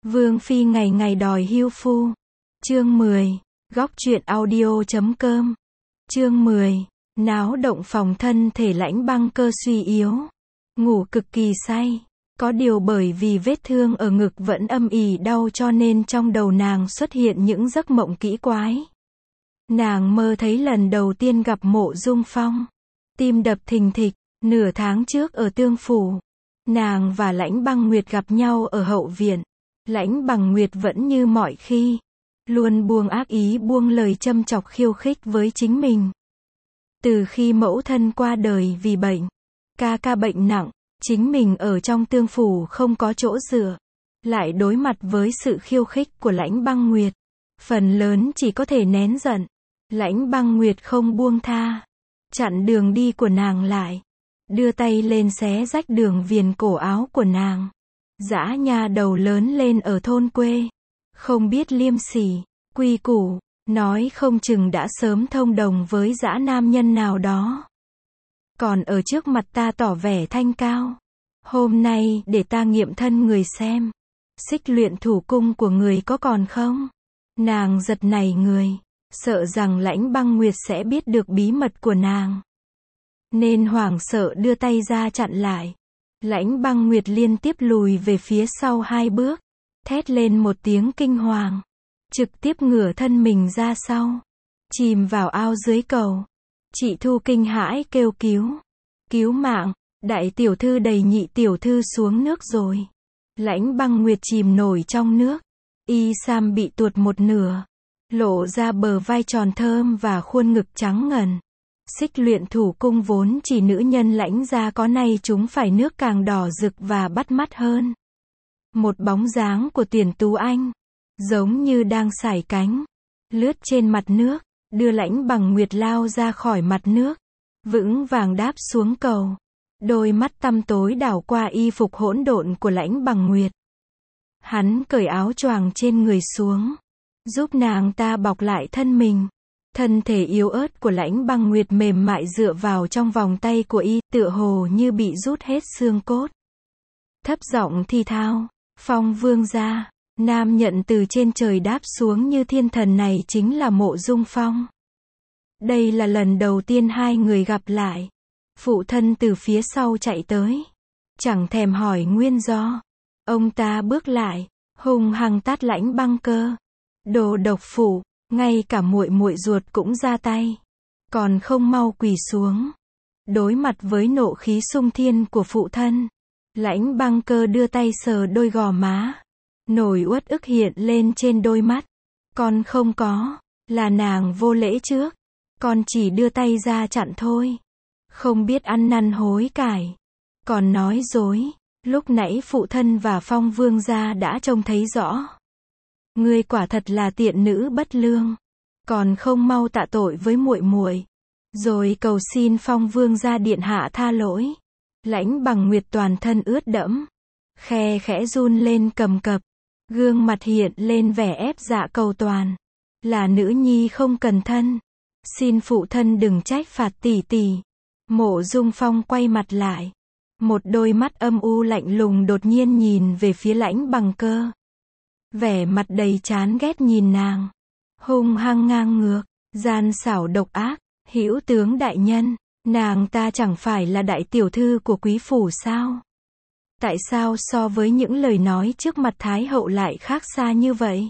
Vương phi ngày ngày đòi hưu phu. Chương 10. Góc truyện audio.com. Chương 10. Náo động phòng thân thể Lãnh Băng Cơ suy yếu, ngủ cực kỳ say. Có điều bởi vì vết thương ở ngực vẫn âm ỉ đau cho nên trong đầu nàng xuất hiện những giấc mộng kỳ quái. Nàng mơ thấy lần đầu tiên gặp Mộ Dung Phong. Tim đập thình thịch. Nửa tháng trước ở Tương Phủ, nàng và Lãnh Băng Nguyệt gặp nhau ở hậu viện. Lãnh Băng Nguyệt vẫn như mọi khi, luôn buông ác ý buông lời châm chọc khiêu khích với chính mình. Từ khi mẫu thân qua đời vì bệnh, ca bệnh nặng, chính mình ở trong Tương Phủ không có chỗ dựa, lại đối mặt với sự khiêu khích của Lãnh Băng Nguyệt, phần lớn chỉ có thể nén giận. Lãnh Băng Nguyệt không buông tha, chặn đường đi của nàng lại, đưa tay lên xé rách đường viền cổ áo của nàng. Dã nha đầu lớn lên ở thôn quê, không biết liêm sỉ, quy củ, nói không chừng đã sớm thông đồng với dã nam nhân nào đó. Còn ở trước mặt ta tỏ vẻ thanh cao. Hôm nay để ta nghiệm thân người xem, xích luyện thủ cung của người có còn không? Nàng giật nảy người, sợ rằng Lãnh Băng Nguyệt sẽ biết được bí mật của nàng, nên hoảng sợ đưa tay ra chặn lại. Lãnh Băng Nguyệt liên tiếp lùi về phía sau 2 bước, thét lên một tiếng kinh hoàng, trực tiếp ngửa thân mình ra sau, chìm vào ao dưới cầu. Chị Thu kinh hãi kêu cứu, cứu mạng, đại tiểu thư đẩy nhị tiểu thư xuống nước rồi. Lãnh Băng Nguyệt chìm nổi trong nước, y sam bị tuột một nửa, lộ ra bờ vai tròn thơm và khuôn ngực trắng ngần. Xích luyện thủ cung vốn chỉ nữ nhân Lãnh gia có, nay chúng phải nước càng đỏ rực và bắt mắt hơn. Một bóng dáng của Tuyển Tú Anh, giống như đang sải cánh, lướt trên mặt nước, đưa Lãnh Băng Nguyệt lao ra khỏi mặt nước, vững vàng đáp xuống cầu. Đôi mắt tăm tối đảo qua y phục hỗn độn của Lãnh Băng Nguyệt. Hắn cởi áo choàng trên người xuống, giúp nàng ta bọc lại thân mình. Thân thể yếu ớt của Lãnh Băng Nguyệt mềm mại dựa vào trong vòng tay của y, tựa hồ như bị rút hết xương cốt. Thấp giọng thi thao, Phong vương gia, nam nhận từ trên trời đáp xuống như thiên thần này chính là Mộ Dung Phong. Đây là lần đầu tiên hai người gặp lại. Phụ thân từ phía sau chạy tới, chẳng thèm hỏi nguyên do. Ông ta bước lại, hung hăng tát Lãnh Băng Cơ. Đồ độc phụ, ngay cả muội muội ruột cũng ra tay, còn không mau quỳ xuống. Đối mặt với nộ khí xung thiên của phụ thân, Lãnh Băng Cơ đưa tay sờ đôi gò má, nổi uất ức hiện lên trên đôi mắt. Con không có, là nàng vô lễ trước, con chỉ đưa tay ra chặn thôi, không biết ăn năn hối cải, còn nói dối. Lúc nãy phụ thân và Phong vương gia đã trông thấy rõ. Ngươi quả thật là tiện nữ bất lương, còn không mau tạ tội với muội muội, rồi cầu xin Phong vương gia điện hạ tha lỗi. Lãnh Băng Nguyệt toàn thân ướt đẫm, khe khẽ run lên cầm cập, gương mặt hiện lên vẻ ép dạ cầu toàn. Là nữ nhi không cần thân, xin phụ thân đừng trách phạt tỷ tỷ. Mộ Dung Phong quay mặt lại, một đôi mắt âm u lạnh lùng đột nhiên nhìn về phía Lãnh Băng Cơ, vẻ mặt đầy chán ghét nhìn nàng, hung hăng ngang ngược, gian xảo độc ác. Hữu tướng đại nhân, nàng ta chẳng phải là đại tiểu thư của quý phủ sao? Tại sao so với những lời nói trước mặt Thái hậu lại khác xa như vậy?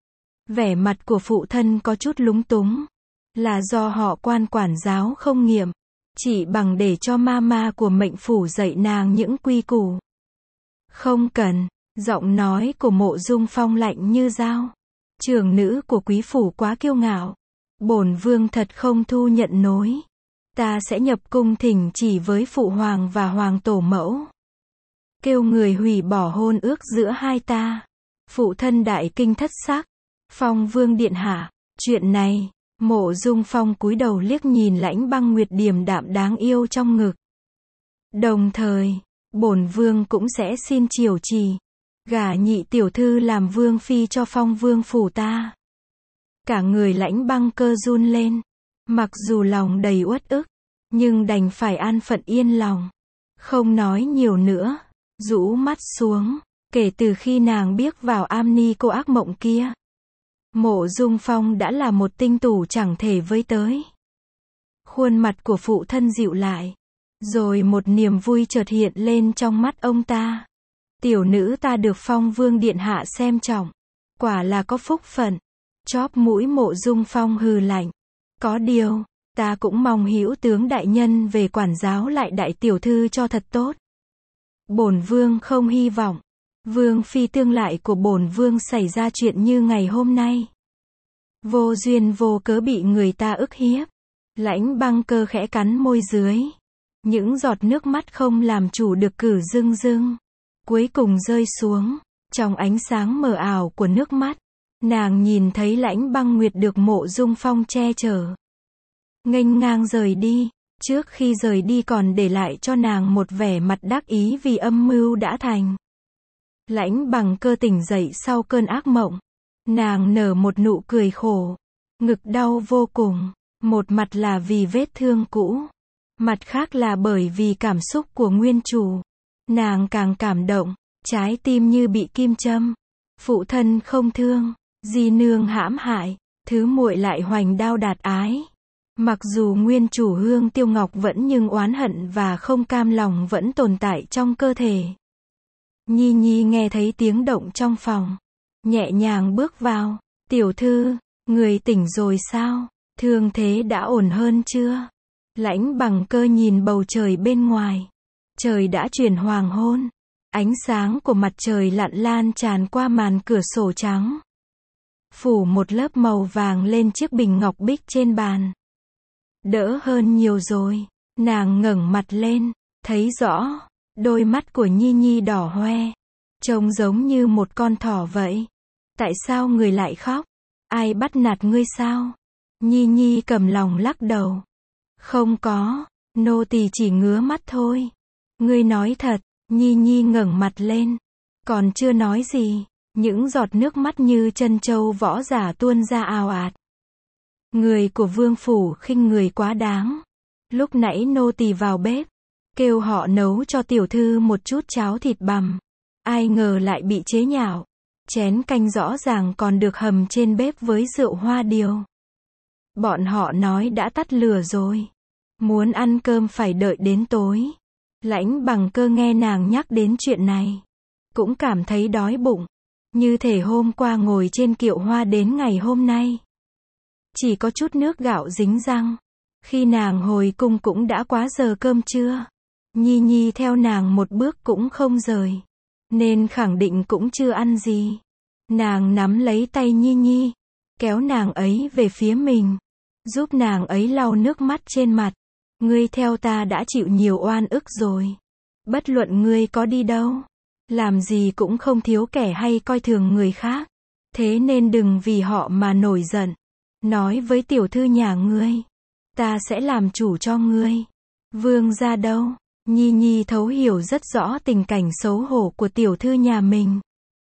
Vẻ mặt của phụ thân có chút lúng túng, là do họ quan quản giáo không nghiệm, chỉ bằng để cho mama của mệnh phủ dạy nàng những quy củ. Không cần. Giọng nói của Mộ Dung Phong lạnh như dao. Trưởng nữ của quý phủ quá kiêu ngạo, bổn vương thật không thu nhận nối. Ta sẽ nhập cung thỉnh chỉ với phụ hoàng và hoàng tổ mẫu, kêu người hủy bỏ hôn ước giữa hai ta. Phụ thân đại kinh thất sắc. Phong vương điện hạ, chuyện này. Mộ Dung Phong cúi đầu liếc nhìn Lãnh Băng Nguyệt điềm đạm đáng yêu trong ngực. Đồng thời, bổn vương cũng sẽ xin chiều trì, gả nhị tiểu thư làm vương phi cho Phong vương phủ ta. Cả người Lãnh Băng Cơ run lên, mặc dù lòng đầy uất ức, nhưng đành phải an phận yên lòng, không nói nhiều nữa, rũ mắt xuống, Kể từ khi nàng biết vào Amni cô ác mộng kia, Mộ Dung Phong đã là một tinh tủ chẳng thể với tới. Khuôn mặt của phụ thân dịu lại, rồi một niềm vui chợt hiện lên trong mắt ông ta. Tiểu nữ ta được Phong Vương điện hạ xem trọng, quả là có phúc phận. Chóp mũi Mộ Dung Phong hừ lạnh. Có điều, ta cũng mong hữu tướng đại nhân về quản giáo lại đại tiểu thư cho thật tốt. Bổn vương không hy vọng vương phi tương lại của bổn vương xảy ra chuyện như ngày hôm nay. Vô duyên vô cớ bị người ta ức hiếp. Lãnh Băng Cơ khẽ cắn môi dưới. Những giọt nước mắt không làm chủ được cử rưng rưng. Cuối cùng rơi xuống. Trong ánh sáng mờ ảo của nước mắt, nàng nhìn thấy Lãnh Băng Nguyệt được Mộ Dung Phong che chở, nghênh ngang rời đi. Trước khi rời đi còn để lại cho nàng một vẻ mặt đắc ý vì âm mưu đã thành. Lãnh Băng Cơ tỉnh dậy sau cơn ác mộng. Nàng nở một nụ cười khổ. Ngực đau vô cùng. Một mặt là vì vết thương cũ, mặt khác là bởi vì cảm xúc của nguyên chủ. Nàng càng cảm động, trái tim như bị kim châm. Phụ thân không thương, di nương hãm hại, thứ muội lại hoành đao đạt ái. Mặc dù nguyên chủ Hương Tiêu Ngọc vẫn nhưng oán hận và không cam lòng vẫn tồn tại trong cơ thể. Nhi Nhi nghe thấy tiếng động trong phòng, nhẹ nhàng bước vào. Tiểu thư, người tỉnh rồi sao? Thương thế đã ổn hơn chưa? Lãnh Băng Cơ nhìn bầu trời bên ngoài. Trời đã chuyển hoàng hôn. Ánh sáng của mặt trời lặn lan tràn qua màn cửa sổ trắng, phủ một lớp màu vàng lên chiếc bình ngọc bích trên bàn. Đỡ hơn nhiều rồi. Nàng ngẩng mặt lên, thấy rõ, đôi mắt của Nhi Nhi đỏ hoe, trông giống như một con thỏ vậy. Tại sao người lại khóc? Ai bắt nạt ngươi sao? Nhi Nhi cầm lòng lắc đầu. Không có, nô tỳ chỉ ngứa mắt thôi. Ngươi nói thật. Nhi Nhi ngẩng mặt lên. Còn chưa nói gì, những giọt nước mắt như chân châu võ giả tuôn ra ào ạt. Người của vương phủ khinh người quá đáng. Lúc nãy nô tỳ vào bếp, kêu họ nấu cho tiểu thư một chút cháo thịt bằm. Ai ngờ lại bị chế nhạo. Chén canh rõ ràng còn được hầm trên bếp với rượu hoa điều. Bọn họ nói đã tắt lửa rồi. Muốn ăn cơm phải đợi đến tối. Lãnh Băng Cơ nghe nàng nhắc đến chuyện này, cũng cảm thấy đói bụng. Như thể hôm qua ngồi trên kiệu hoa đến ngày hôm nay, chỉ có chút nước gạo dính răng. Khi nàng hồi cung cũng đã quá giờ cơm trưa. Nhi Nhi theo nàng một bước cũng không rời, nên khẳng định cũng chưa ăn gì. Nàng nắm lấy tay Nhi Nhi, kéo nàng ấy về phía mình, giúp nàng ấy lau nước mắt trên mặt. Ngươi theo ta đã chịu nhiều oan ức rồi. Bất luận ngươi có đi đâu, làm gì cũng không thiếu kẻ hay coi thường người khác. Thế nên đừng vì họ mà nổi giận. Nói với tiểu thư nhà ngươi, ta sẽ làm chủ cho ngươi. Vương gia đâu? Nhi Nhi thấu hiểu rất rõ tình cảnh xấu hổ của tiểu thư nhà mình.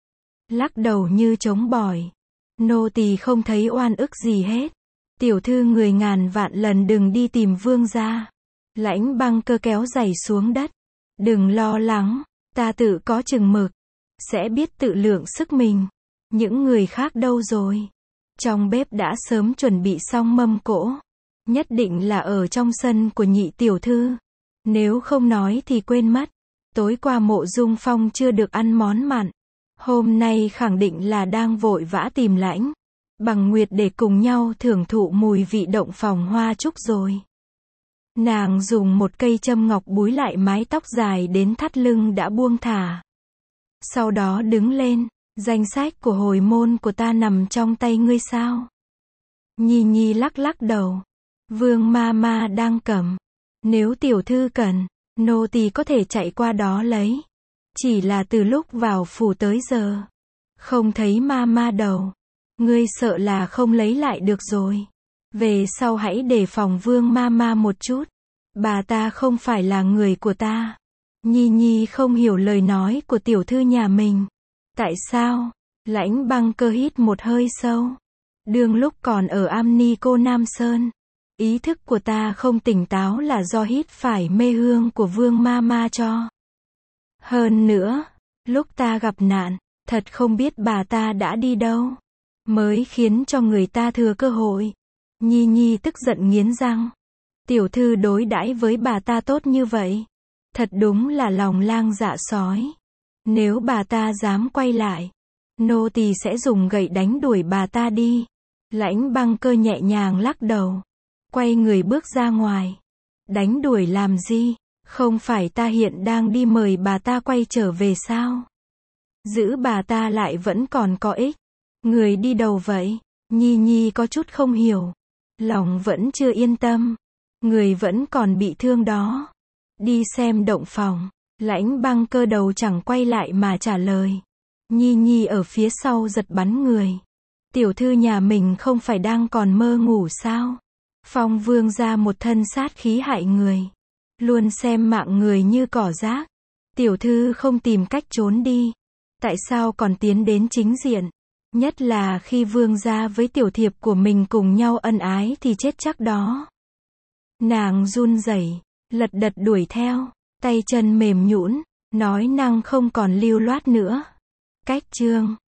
Lắc đầu như trống bỏi. Nô tỳ không thấy oan ức gì hết. Tiểu thư người ngàn vạn lần đừng đi tìm vương gia. Lãnh Băng Cơ kéo giày xuống đất. Đừng lo lắng, ta tự có chừng mực, sẽ biết tự lượng sức mình. Những người khác đâu rồi? Trong bếp đã sớm chuẩn bị xong mâm cỗ. Nhất định là ở trong sân của nhị tiểu thư. Nếu không nói thì quên mất. Tối qua Mộ Dung Phong chưa được ăn món mặn. Hôm nay khẳng định là đang vội vã tìm Lãnh Băng Nguyệt để cùng nhau thưởng thụ mùi vị động phòng hoa trúc rồi. Nàng dùng một cây châm ngọc búi lại mái tóc dài đến thắt lưng đã buông thả. Sau đó đứng lên. Danh sách của hồi môn của ta nằm trong tay ngươi sao? Nhi Nhi lắc lắc đầu. Vương ma ma đang cầm. Nếu tiểu thư cần, nô tỳ có thể chạy qua đó lấy. Chỉ là từ lúc vào phủ tới giờ, không thấy ma ma đâu. Ngươi sợ là không lấy lại được rồi. Về sau hãy đề phòng Vương ma ma một chút. Bà ta không phải là người của ta. Nhi Nhi không hiểu lời nói của tiểu thư nhà mình. Tại sao? Lãnh Băng Cơ hít một hơi sâu. Đương lúc còn ở Amni cô Nam Sơn, ý thức của ta không tỉnh táo là do hít phải mê hương của Vương ma ma cho. Hơn nữa, Lúc ta gặp nạn, thật không biết bà ta đã đi đâu. Mới khiến cho người ta thừa cơ hội. Nhi Nhi tức giận nghiến răng. Tiểu thư đối đãi với bà ta tốt như vậy. Thật đúng là lòng lang dạ sói. Nếu bà ta dám quay lại, nô tỳ sẽ dùng gậy đánh đuổi bà ta đi. Lãnh Băng Cơ nhẹ nhàng lắc đầu. Quay người bước ra ngoài. Đánh đuổi làm gì? Không phải ta hiện đang đi mời bà ta quay trở về sao? Giữ bà ta lại vẫn còn có ích. Người đi đầu vậy? Nhi Nhi có chút không hiểu. Lòng vẫn chưa yên tâm. Người vẫn còn bị thương đó. Đi xem động phòng. Lãnh Băng Cơ đầu chẳng quay lại mà trả lời. Nhi Nhi ở phía sau giật bắn người. Tiểu thư nhà mình không phải đang còn mơ ngủ sao? Phong Vương ra một thân sát khí hại người. Luôn xem mạng người như cỏ rác. Tiểu thư không tìm cách trốn đi. Tại sao còn tiến đến chính diện? Nhất là khi vương gia với tiểu thiệp của mình cùng nhau ân ái thì chết chắc đó. Nàng run rẩy, lật đật đuổi theo, tay chân mềm nhũn, nói năng không còn lưu loát nữa. Cách chương